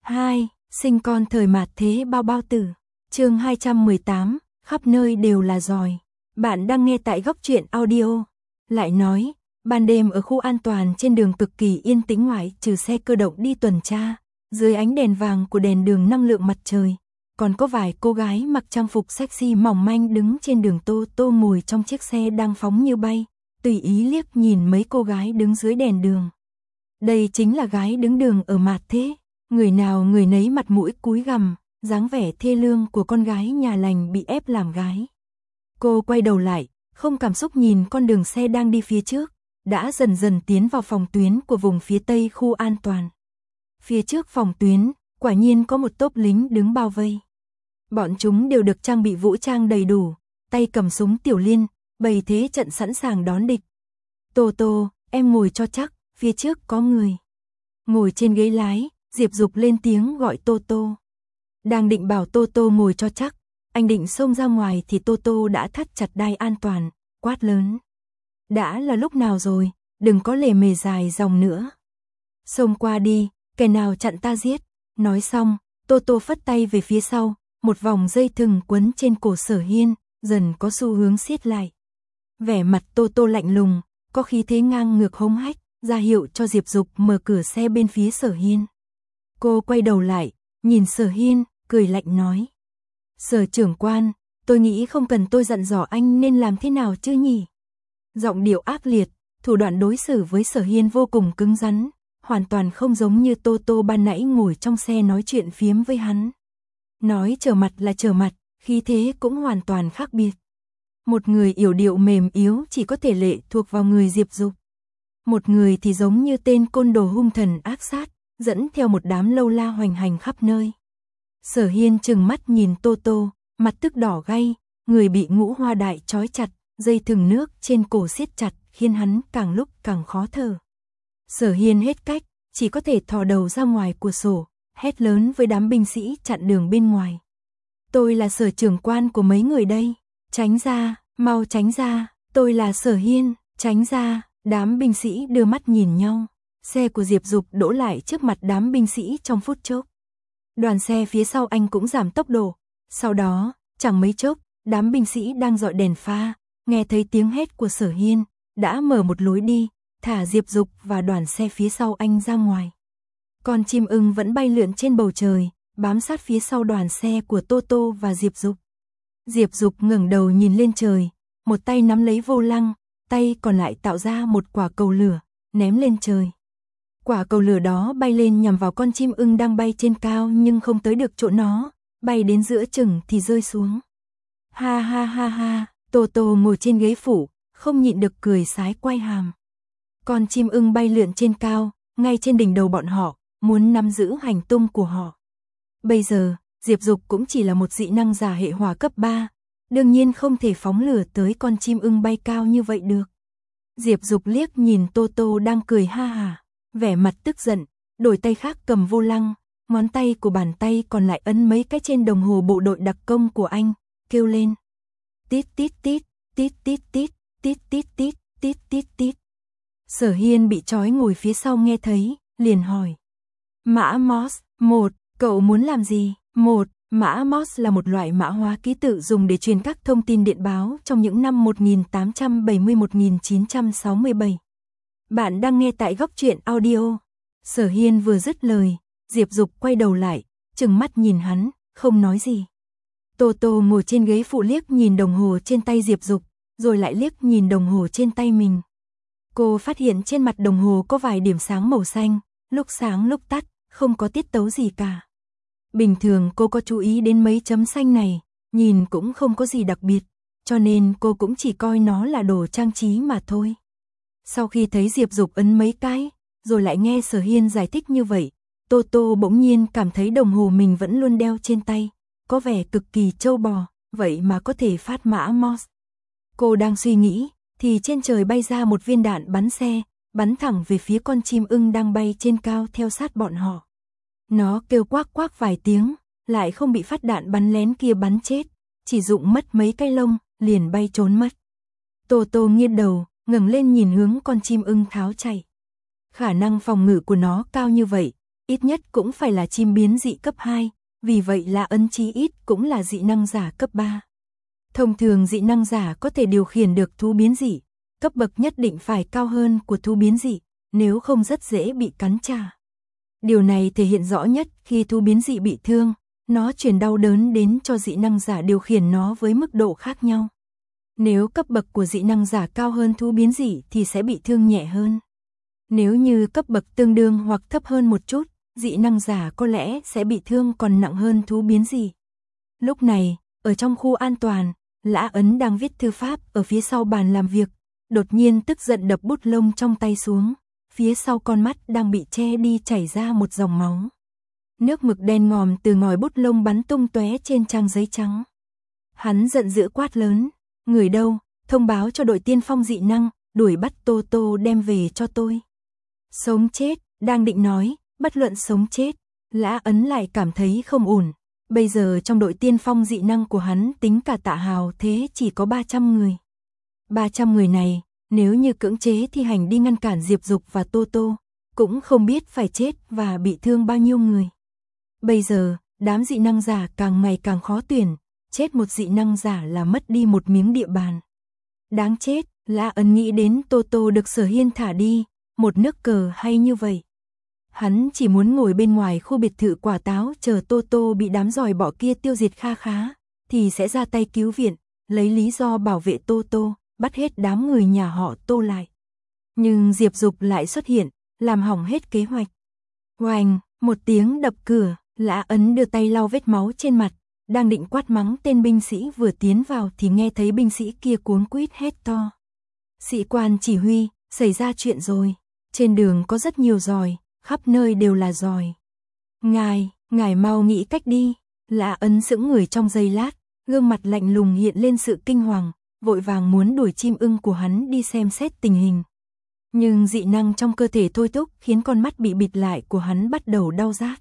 2. Sinh con thời mạt thế bao bao tử. Chương 218, khắp nơi đều là giòi. Bạn đang nghe tại Góc Truyện Audio. Lại nói, ban đêm ở khu an toàn trên đường cực kỳ yên tĩnh ngoại trừ xe cơ động đi tuần tra, dưới ánh đèn vàng của đèn đường năng lượng mặt trời, còn có vài cô gái mặc trang phục sexy mỏng manh đứng trên đường Tô Tô ngồi trong chiếc xe đang phóng như bay, tùy ý liếc nhìn mấy cô gái đứng dưới đèn đường. Đây chính là gái đứng đường ở mạt thế, người nào người nấy mặt mũi cúi gằm, dáng vẻ thê lương của con gái nhà lành bị ép làm gái. Cô quay đầu lại, không cảm xúc nhìn con đường xe đang đi phía trước, đã dần dần tiến vào phòng tuyến của vùng phía tây khu an toàn. Phía trước phòng tuyến, quả nhiên có một tốp lính đứng bao vây. Bọn chúng đều được trang bị vũ trang đầy đủ, tay cầm súng tiểu liên, bày thế trận sẵn sàng đón địch. Tô Tô, em ngồi cho chắc, phía trước có người. Ngồi trên ghế lái, Diệp Dục lên tiếng gọi Tô Tô. Đang định bảo Tô Tô ngồi cho chắc, anh định xông ra ngoài thì Tô Tô đã thắt chặt đai an toàn, quát lớn. Đã là lúc nào rồi, đừng có lề mề dài dòng nữa. Xông qua đi, kẻ nào chặn ta giết. Nói xong, Tô Tô phất tay về phía sau, một vòng dây thừng quấn trên cổ Sở Hiên, dần có xu hướng siết lại. Vẻ mặt Tô Tô lạnh lùng, có khí thế ngang ngược hống hách, ra hiệu cho Diệp Dục mở cửa xe bên phía Sở Hiên. Cô quay đầu lại, nhìn Sở Hiên, cười lạnh nói. Sở trưởng quan, tôi nghĩ không cần tôi dặn dò anh nên làm thế nào chứ nhỉ? Giọng điệu ác liệt, thủ đoạn đối xử với Sở Hiên vô cùng cứng rắn, hoàn toàn không giống như Tô Tô ban nãy ngồi trong xe nói chuyện phiếm với hắn. Nói trở mặt là trở mặt, khí thế cũng hoàn toàn khác biệt. Một người yểu điệu mềm yếu chỉ có thể lệ thuộc vào người Diệp Dục. Một người thì giống như tên côn đồ hung thần ác sát, dẫn theo một đám lâu la hoành hành khắp nơi. Sở Hiên trừng mắt nhìn Tô Tô, mặt tức đỏ gay, người bị ngũ hoa đại trói chặt, dây thừng nước trên cổ siết chặt khiến hắn càng lúc càng khó thở. Sở Hiên hết cách, chỉ có thể thò đầu ra ngoài cửa sổ, hét lớn với đám binh sĩ chặn đường bên ngoài. Tôi là sở trưởng quan của mấy người đây, tránh ra, mau tránh ra, tôi là Sở Hiên, tránh ra. Đám binh sĩ đưa mắt nhìn nhau, xe của Diệp Dục đỗ lại trước mặt đám binh sĩ trong phút chốc. Đoàn xe phía sau anh cũng giảm tốc độ, sau đó, chẳng mấy chốc, đám binh sĩ đang dọi đèn pha, nghe thấy tiếng hét của Sở Hiên, đã mở một lối đi, thả Diệp Dục và đoàn xe phía sau anh ra ngoài. Con chim ưng vẫn bay lượn trên bầu trời, bám sát phía sau đoàn xe của Tô Tô và Diệp Dục. Diệp Dục ngẩng đầu nhìn lên trời, một tay nắm lấy vô lăng, tay còn lại tạo ra một quả cầu lửa, ném lên trời. Quả cầu lửa đó bay lên nhằm vào con chim ưng đang bay trên cao nhưng không tới được chỗ nó, bay đến giữa chừng thì rơi xuống. Ha ha ha ha, Tô Tô ngồi trên ghế phụ, không nhịn được cười sái quay hàm. Con chim ưng bay lượn trên cao, ngay trên đỉnh đầu bọn họ, muốn nắm giữ hành tung của họ. Bây giờ, Diệp Dục cũng chỉ là một dị năng giả hệ hỏa cấp 3, đương nhiên không thể phóng lửa tới con chim ưng bay cao như vậy được. Diệp Dục liếc nhìn Tô Tô đang cười ha hả, vẻ mặt tức giận, đổi tay khác cầm vô lăng, ngón tay của bàn tay còn lại ấn mấy cái trên đồng hồ bộ đội đặc công của anh, kêu lên. Tít tít tít, tít tít tít, tít tít tít, tít tít tít. Sở Hiên bị trói ngồi phía sau nghe thấy, liền hỏi. Mã Moss, 1, cậu muốn làm gì? 1. Mã Moss là một loại mã hóa ký tự dùng để truyền các thông tin điện báo trong những năm 1870-1967. Bạn đang nghe tại Góc Truyện Audio. Sở Hiên vừa dứt lời, Diệp Dục quay đầu lại, trừng mắt nhìn hắn, không nói gì. Tô Tô ngồi trên ghế phụ liếc nhìn đồng hồ trên tay Diệp Dục, rồi lại liếc nhìn đồng hồ trên tay mình. Cô phát hiện trên mặt đồng hồ có vài điểm sáng màu xanh, lúc sáng lúc tắt, không có tiết tấu gì cả. Bình thường cô có chú ý đến mấy chấm xanh này, nhìn cũng không có gì đặc biệt, cho nên cô cũng chỉ coi nó là đồ trang trí mà thôi. Sau khi thấy Diệp Dục ấn mấy cái, rồi lại nghe Sở Hiên giải thích như vậy, Tô Tô bỗng nhiên cảm thấy đồng hồ mình vẫn luôn đeo trên tay, có vẻ cực kỳ trâu bò, vậy mà có thể phát mã Morse. Cô đang suy nghĩ, thì trên trời bay ra một viên đạn bắn xe, bắn thẳng về phía con chim ưng đang bay trên cao theo sát bọn họ. Nó kêu quác quác vài tiếng, lại không bị phát đạn bắn lén kia bắn chết, chỉ dụng mất mấy cái lông, liền bay trốn mất. Tô Tô nghiêng đầu, ngẩng lên nhìn hướng con chim ưng tháo chạy. Khả năng phòng ngự của nó cao như vậy, ít nhất cũng phải là chim biến dị cấp 2, vì vậy Lã Ấn chí ít cũng là dị năng giả cấp 3. Thông thường dị năng giả có thể điều khiển được thú biến dị, cấp bậc nhất định phải cao hơn của thú biến dị, nếu không rất dễ bị cắn trả. Điều này thể hiện rõ nhất khi thú biến dị bị thương, nó truyền đau đớn đến cho dị năng giả điều khiển nó với mức độ khác nhau. Nếu cấp bậc của dị năng giả cao hơn thú biến dị thì sẽ bị thương nhẹ hơn. Nếu như cấp bậc tương đương hoặc thấp hơn một chút, dị năng giả có lẽ sẽ bị thương còn nặng hơn thú biến dị. Lúc này, ở trong khu an toàn, Lã Ấn đang viết thư pháp ở phía sau bàn làm việc, đột nhiên tức giận đập bút lông trong tay xuống, phía sau con mắt đang bị che đi chảy ra một dòng máu. Nước mực đen ngòm từ ngòi bút lông bắn tung tóe trên trang giấy trắng. Hắn giận dữ quát lớn, người đâu, thông báo cho đội tiên phong dị năng, đuổi bắt Tô Tô đem về cho tôi. Sống chết, đang định nói, bất luận sống chết, Lã Ấn lại cảm thấy không ổn. Bây giờ trong đội tiên phong dị năng của hắn tính cả Tạ Hào thế chỉ có 300 người. 300 người này, nếu như cưỡng chế thi hành đi ngăn cản Diệp Dục và Tô Tô, cũng không biết phải chết và bị thương bao nhiêu người. Bây giờ, đám dị năng giả càng ngày càng khó tuyển, chết một dị năng giả là mất đi một miếng địa bàn. Đáng chết, Lã Ấn nghĩ đến Tô Tô được Sở Hiên thả đi, một nước cờ hay như vậy. Hắn chỉ muốn ngồi bên ngoài khu biệt thự quả táo chờ Tô Tô bị đám giòi bọ kia tiêu diệt kha khá, thì sẽ ra tay cứu viện, lấy lý do bảo vệ Tô Tô, bắt hết đám người nhà họ Tô lại. Nhưng Diệp Dục lại xuất hiện, làm hỏng hết kế hoạch. Oành, một tiếng đập cửa, Lã Ấn đưa tay lau vết máu trên mặt, đang định quát mắng tên binh sĩ vừa tiến vào thì nghe thấy binh sĩ kia cuống quýt hét to. Sĩ quan chỉ huy, xảy ra chuyện rồi, trên đường có rất nhiều giòi, khắp nơi đều là giòi. Ngài mau nghĩ cách đi. Lã Ấn sững người trong giây lát, gương mặt lạnh lùng hiện lên sự kinh hoàng, vội vàng muốn đuổi chim ưng của hắn đi xem xét tình hình. Nhưng dị năng trong cơ thể thôi thúc khiến con mắt bị bịt lại của hắn bắt đầu đau rát.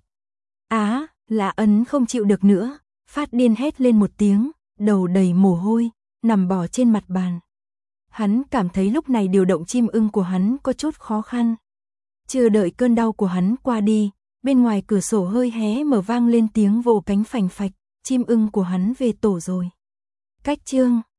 Lã Ấn không chịu được nữa, phát điên hét lên một tiếng, đầu đầy mồ hôi, nằm bò trên mặt bàn. Hắn cảm thấy lúc này điều động chim ưng của hắn có chút khó khăn. Chưa đợi cơn đau của hắn qua đi, bên ngoài cửa sổ hơi hé mở vang lên tiếng vỗ cánh phành phạch, chim ưng của hắn về tổ rồi. Cách chương